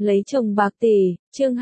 Lấy chồng bạc tỷ, chương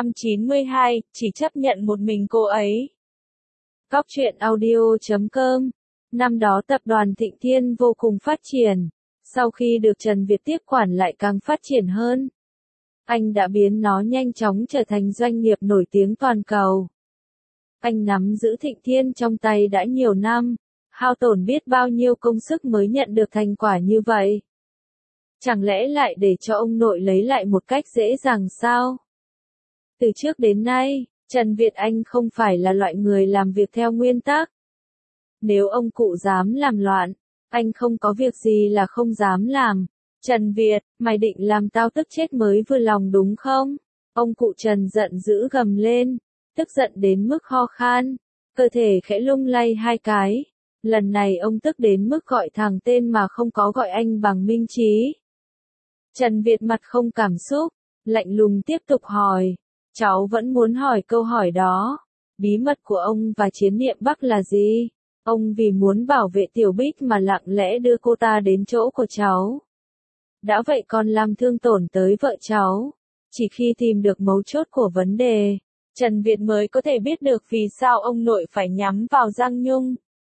292, chỉ chấp nhận một mình cô ấy. Góc truyện audio.com. Năm đó tập đoàn Thịnh Thiên vô cùng phát triển. Sau khi được Trần Việt tiếp quản lại càng phát triển hơn. Anh đã biến nó nhanh chóng trở thành doanh nghiệp nổi tiếng toàn cầu. Anh nắm giữ Thịnh Thiên trong tay đã nhiều năm, hao tổn biết bao nhiêu công sức mới nhận được thành quả như vậy. Chẳng lẽ lại để cho ông nội lấy lại một cách dễ dàng sao? Từ trước đến nay, Trần Việt Anh không phải là loại người làm việc theo nguyên tắc. Nếu ông cụ dám làm loạn, anh không có việc gì là không dám làm. Trần Việt, mày định làm tao tức chết mới vừa lòng đúng không? Ông cụ Trần giận dữ gầm lên, tức giận đến mức ho khan, cơ thể khẽ lung lay hai cái. Lần này ông tức đến mức gọi thẳng tên mà không có gọi anh bằng minh trí. Trần Việt mặt không cảm xúc, lạnh lùng tiếp tục hỏi. Cháu vẫn muốn hỏi câu hỏi đó. Bí mật của ông và Chiến Niệm Bắc là gì? Ông vì muốn bảo vệ Tiểu Bích mà lặng lẽ đưa cô ta đến chỗ của cháu. Đã vậy còn làm thương tổn tới vợ cháu. Chỉ khi tìm được mấu chốt của vấn đề, Trần Việt mới có thể biết được vì sao ông nội phải nhắm vào Giang Nhung.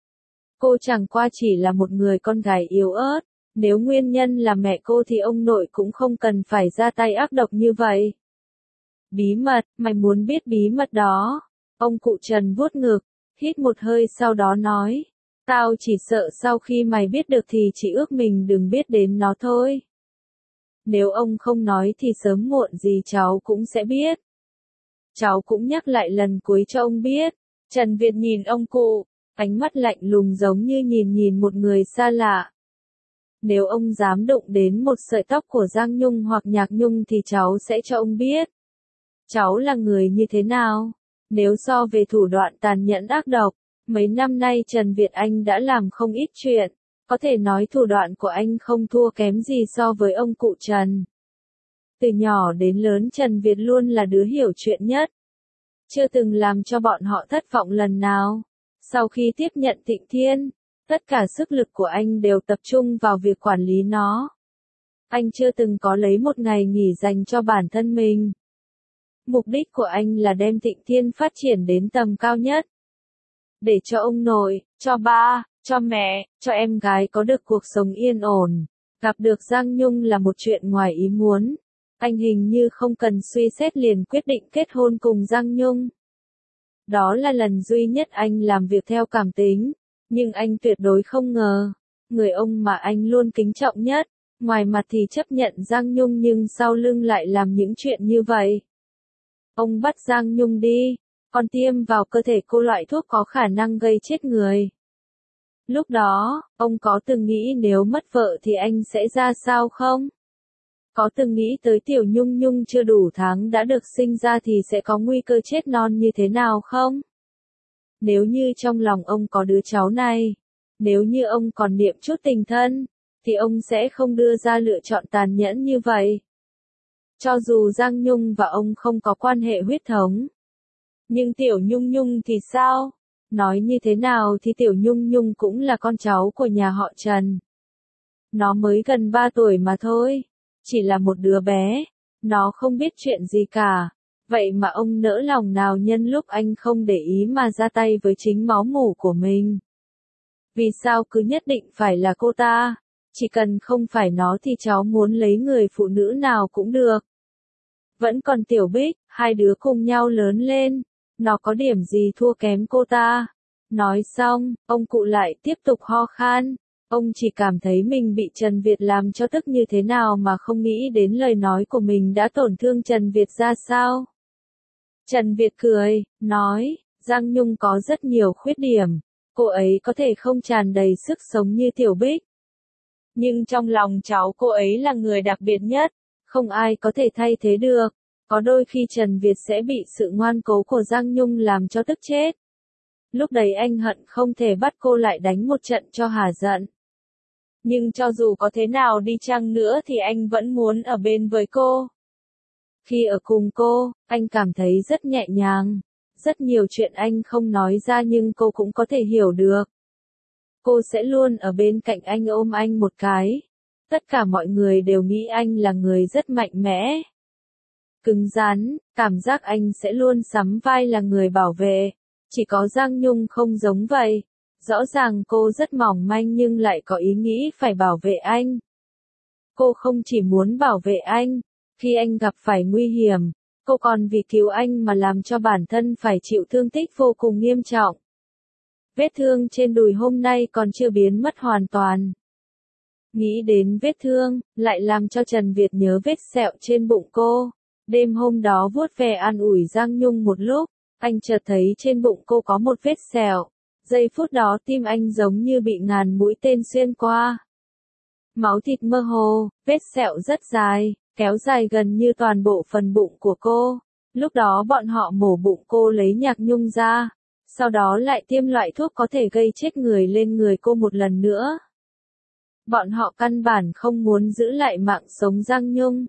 Cô chẳng qua chỉ là một người con gái yếu ớt. Nếu nguyên nhân là mẹ cô thì ông nội cũng không cần phải ra tay ác độc như vậy. Bí mật, mày muốn biết bí mật đó? Ông cụ Trần vuốt ngực, hít một hơi sau đó nói. Tao chỉ sợ sau khi mày biết được thì chỉ ước mình đừng biết đến nó thôi. Nếu ông không nói thì sớm muộn gì cháu cũng sẽ biết. Cháu cũng nhắc lại lần cuối cho ông biết. Trần Việt nhìn ông cụ, ánh mắt lạnh lùng giống như nhìn một người xa lạ. Nếu ông dám đụng đến một sợi tóc của Giang Nhung hoặc Nhạc Nhung thì cháu sẽ cho ông biết. Cháu là người như thế nào? Nếu so về thủ đoạn tàn nhẫn ác độc, mấy năm nay Trần Việt Anh đã làm không ít chuyện. Có thể nói thủ đoạn của anh không thua kém gì so với ông cụ Trần. Từ nhỏ đến lớn Trần Việt luôn là đứa hiểu chuyện nhất. Chưa từng làm cho bọn họ thất vọng lần nào. Sau khi tiếp nhận Thịnh Thiên, tất cả sức lực của anh đều tập trung vào việc quản lý nó. Anh chưa từng có lấy một ngày nghỉ dành cho bản thân mình. Mục đích của anh là đem Thịnh Thiên phát triển đến tầm cao nhất. Để cho ông nội, cho ba, cho mẹ, cho em gái có được cuộc sống yên ổn. Gặp được Giang Nhung là một chuyện ngoài ý muốn. Anh hình như không cần suy xét liền quyết định kết hôn cùng Giang Nhung. Đó là lần duy nhất anh làm việc theo cảm tính. Nhưng anh tuyệt đối không ngờ, người ông mà anh luôn kính trọng nhất, ngoài mặt thì chấp nhận Giang Nhung nhưng sau lưng lại làm những chuyện như vậy. Ông bắt Giang Nhung đi, còn tiêm vào cơ thể cô loại thuốc có khả năng gây chết người. Lúc đó, ông có từng nghĩ nếu mất vợ thì anh sẽ ra sao không? Có từng nghĩ tới Tiểu Nhung Nhung chưa đủ tháng đã được sinh ra thì sẽ có nguy cơ chết non như thế nào không? Nếu như trong lòng ông có đứa cháu này, nếu như ông còn niệm chút tình thân, thì ông sẽ không đưa ra lựa chọn tàn nhẫn như vậy. Cho dù Giang Nhung và ông không có quan hệ huyết thống. Nhưng Tiểu Nhung Nhung thì sao? Nói như thế nào thì Tiểu Nhung Nhung cũng là con cháu của nhà họ Trần. Nó mới gần 3 tuổi mà thôi. Chỉ là một đứa bé. Nó không biết chuyện gì cả. Vậy mà ông nỡ lòng nào nhân lúc anh không để ý mà ra tay với chính máu mủ của mình. Vì sao cứ nhất định phải là cô ta? Chỉ cần không phải nó thì cháu muốn lấy người phụ nữ nào cũng được. Vẫn còn Tiểu Bích, hai đứa cùng nhau lớn lên. Nó có điểm gì thua kém cô ta? Nói xong, ông cụ lại tiếp tục ho khan. Ông chỉ cảm thấy mình bị Trần Việt làm cho tức như thế nào mà không nghĩ đến lời nói của mình đã tổn thương Trần Việt ra sao. Trần Việt cười, nói, Giang Nhung có rất nhiều khuyết điểm. Cô ấy có thể không tràn đầy sức sống như Tiểu Bích. Nhưng trong lòng cháu cô ấy là người đặc biệt nhất. Không ai có thể thay thế được. Có đôi khi Trần Việt sẽ bị sự ngoan cố của Giang Nhung làm cho tức chết. Lúc đấy anh hận không thể bắt cô lại đánh một trận cho hả giận. Nhưng cho dù có thế nào đi chăng nữa thì anh vẫn muốn ở bên với cô. Khi ở cùng cô, anh cảm thấy rất nhẹ nhàng. Rất nhiều chuyện anh không nói ra nhưng cô cũng có thể hiểu được. Cô sẽ luôn ở bên cạnh anh ôm anh một cái. Tất cả mọi người đều nghĩ anh là người rất mạnh mẽ. cứng rắn, cảm giác anh sẽ luôn sắm vai là người bảo vệ. Chỉ có Giang Nhung không giống vậy. Rõ ràng cô rất mỏng manh nhưng lại có ý nghĩ phải bảo vệ anh. Cô không chỉ muốn bảo vệ anh, khi anh gặp phải nguy hiểm, cô còn vì cứu anh mà làm cho bản thân phải chịu thương tích vô cùng nghiêm trọng. Vết thương trên đùi hôm nay còn chưa biến mất hoàn toàn. Nghĩ đến vết thương, lại làm cho Trần Việt nhớ vết sẹo trên bụng cô. Đêm hôm đó vuốt ve an ủi Giang Nhung một lúc, anh chợt thấy trên bụng cô có một vết sẹo. Giây phút đó tim anh giống như bị ngàn mũi tên xuyên qua. Máu thịt mơ hồ, vết sẹo rất dài, kéo dài gần như toàn bộ phần bụng của cô. Lúc đó bọn họ mổ bụng cô lấy Nhạc Nhung ra, sau đó lại tiêm loại thuốc có thể gây chết người lên người cô một lần nữa. Bọn họ căn bản không muốn giữ lại mạng sống Giang Nhung.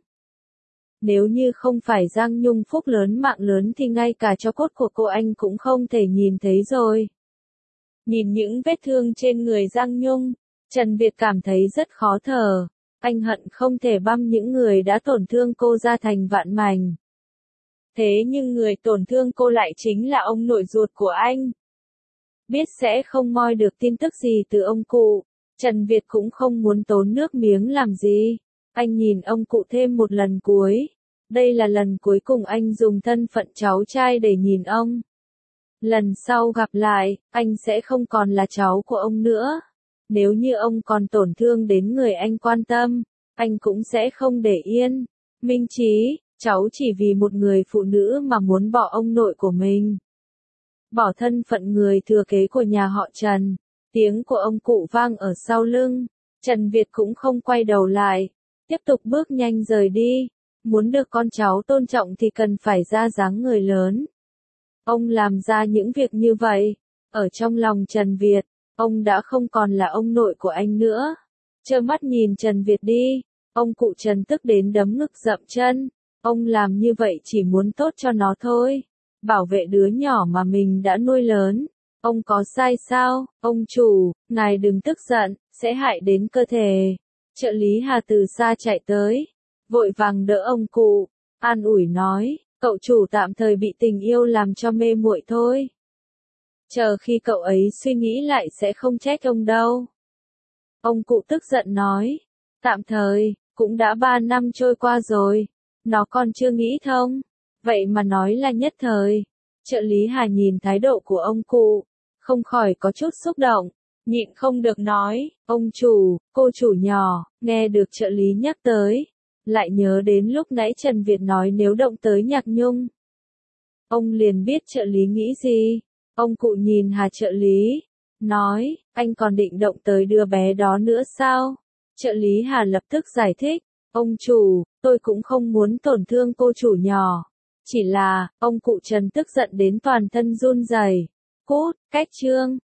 Nếu như không phải Giang Nhung phúc lớn mạng lớn thì ngay cả tro cốt của cô anh cũng không thể nhìn thấy rồi. Nhìn những vết thương trên người Giang Nhung, Trần Việt cảm thấy rất khó thở. Anh hận không thể băm những người đã tổn thương cô ra thành vạn mảnh. Thế nhưng người tổn thương cô lại chính là ông nội ruột của anh. Biết sẽ không moi được tin tức gì từ ông cụ, Trần Việt cũng không muốn tốn nước miếng làm gì. Anh nhìn ông cụ thêm một lần cuối. Đây là lần cuối cùng anh dùng thân phận cháu trai để nhìn ông. Lần sau gặp lại, anh sẽ không còn là cháu của ông nữa. Nếu như ông còn tổn thương đến người anh quan tâm, anh cũng sẽ không để yên. Minh Trí, cháu chỉ vì một người phụ nữ mà muốn bỏ ông nội của mình. Bỏ thân phận người thừa kế của nhà họ Trần. Tiếng của ông cụ vang ở sau lưng. Trần Việt cũng không quay đầu lại. Tiếp tục bước nhanh rời đi. Muốn được con cháu tôn trọng thì cần phải ra dáng người lớn. Ông làm ra những việc như vậy. Ở trong lòng Trần Việt, ông đã không còn là ông nội của anh nữa. Trơ mắt nhìn Trần Việt đi. Ông cụ Trần tức đến đấm ngực dậm chân. Ông làm như vậy chỉ muốn tốt cho nó thôi. Bảo vệ đứa nhỏ mà mình đã nuôi lớn. Ông có sai sao? Ông chủ, ngài đừng tức giận, sẽ hại đến cơ thể. Trợ lý Hà từ xa chạy tới. Vội vàng đỡ ông cụ. An ủi nói, cậu chủ tạm thời bị tình yêu làm cho mê muội thôi. Chờ khi cậu ấy suy nghĩ lại sẽ không trách ông đâu. Ông cụ tức giận nói. Tạm thời, cũng đã 3 năm trôi qua rồi. Nó còn chưa nghĩ thông. Vậy mà nói là nhất thời. Trợ lý Hà nhìn thái độ của ông cụ, không khỏi có chút xúc động. Nhịn không được nói, ông chủ, cô chủ nhỏ, nghe được trợ lý nhắc tới. Lại nhớ đến lúc nãy Trần Việt nói nếu động tới Nhạc Nhung. Ông liền biết trợ lý nghĩ gì. Ông cụ nhìn Hà trợ lý, nói, anh còn định động tới đứa bé đó nữa sao? Trợ lý Hà lập tức giải thích, ông chủ, tôi cũng không muốn tổn thương cô chủ nhỏ. Chỉ là, ông cụ Trần tức giận đến toàn thân run rẩy. Cút, cách chương.